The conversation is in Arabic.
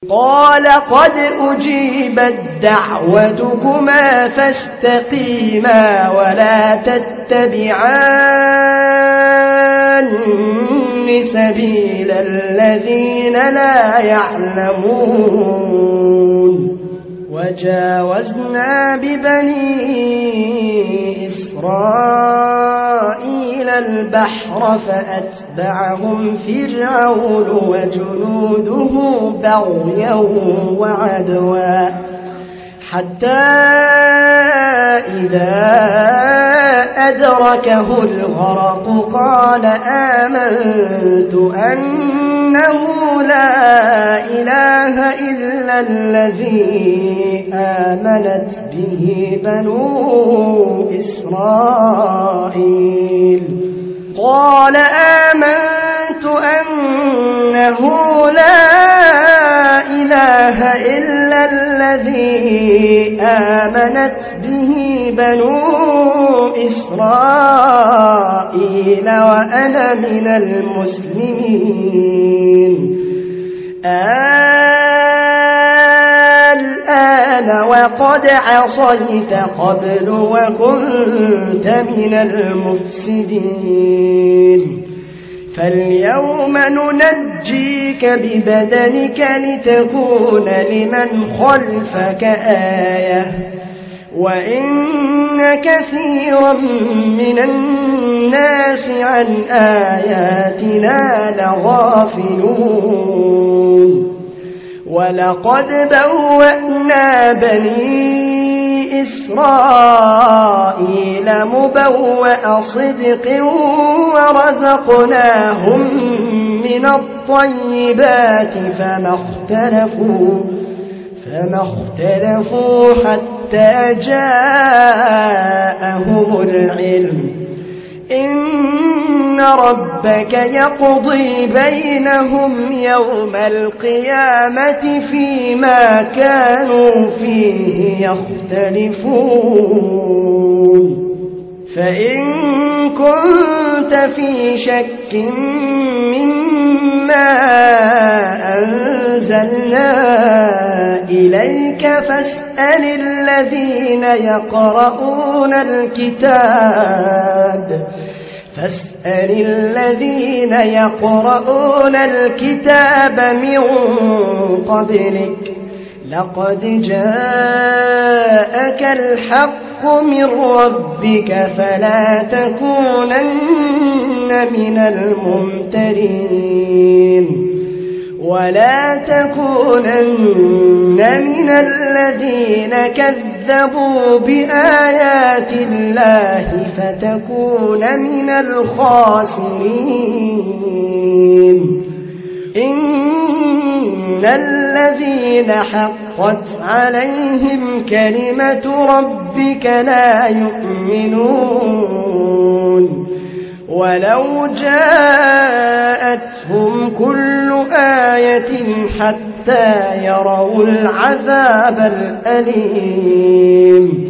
قال قد أجيبت دعوتكما فاستقيما ولا تتبعان سبيل الذين لا يعلمون وجاوزنا ببني إسرائيل البحر فأتبعهم فرعون وجنوده بغيا وعدوا حتى إذا أدركه الغرق قال آمنت أنه لا إله إلا الذي آمنت به بنو إسرائيل قال آمنت أنه لا إله إلا الذي آمنت به بنو إسرائيل وأنا من المسلمين الآن وقد عصيت قبل وكنت من المفسدين فاليوم ننجيك ببدنك لتكون لمن خلفك آية وإن كثيرا من الناس عن آياتنا لغافلون ولقد بوأنا بني إسرائيل مبوأ صدق ورزقناهم من الطيبات فما اختلفوا حتى جاءهم العلم إن ربك يقضي بينهم يوم القيامة فيما كانوا فيه يختلفون فإن كنت في شك مما أنزلنا إليك فاسأل الذين يقرؤون الكتاب من قبلك لقد جاءك الحق من ربك فلا تكونن من الممترين ولا تكونن من الذين كذبوا بآيات الله فتكون من الخاسرين إن الذين حقت عليهم كلمة ربك لا يؤمنون ولو جاءتهم كل آية حتى يروا العذاب الأليم